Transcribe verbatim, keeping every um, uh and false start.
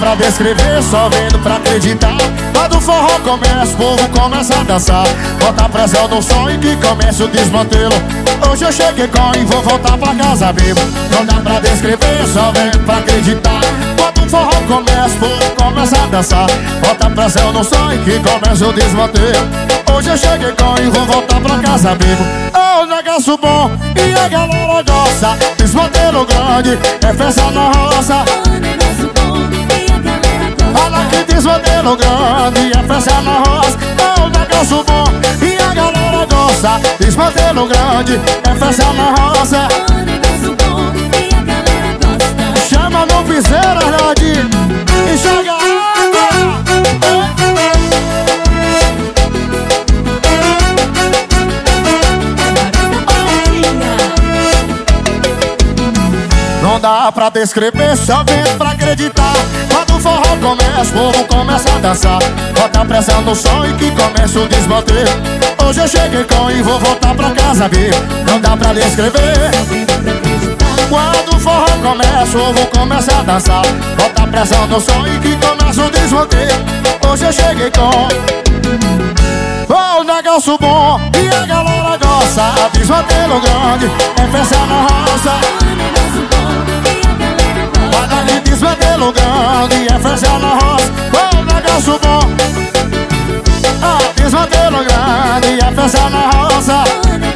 pra descrever, só vendo pra acreditar. Quando o forró começa, o povo começa a dançar. Bota pressão no som e que começa o desmantelo. Hoje eu cheguei com e vou voltar pra casa vivo. Não dá pra descrever, só vendo pra acreditar. Quando o forró começa, o povo começa a dançar. Bota pressão no som e que começa o desmantelo. Hoje eu cheguei com e vou voltar pra casa vivo. Oh, negócio bom e a galera gosta. Desmantelo grande, é festa na roça. Olha que desmantelo grande, é festa na roça. Oh, negócio bom e a galera gosta. Desmantelo grande, é festa na roça. Chama no piseiro, Arnaldinho, e joga água. Não dá pra descrever, só vendo pra acreditar. Quando o forró começa, o povo começa a dançar. Bota pressão no som e que começa o desmantelo. Hoje eu cheguei com e vou voltar pra casa vivo. Não dá pra descrever. Quando o forró começa, o povo começa a dançar. Bota pressão no som e que começa o desmantelo. Hoje eu cheguei com oh, negócio bom e a galera gosta. Desmantelo grande, é festa na roça. Olha que desmantelo grande, é festa na roça. Oh, negócio bom. Ah, desmantelo grande, é festa na roça.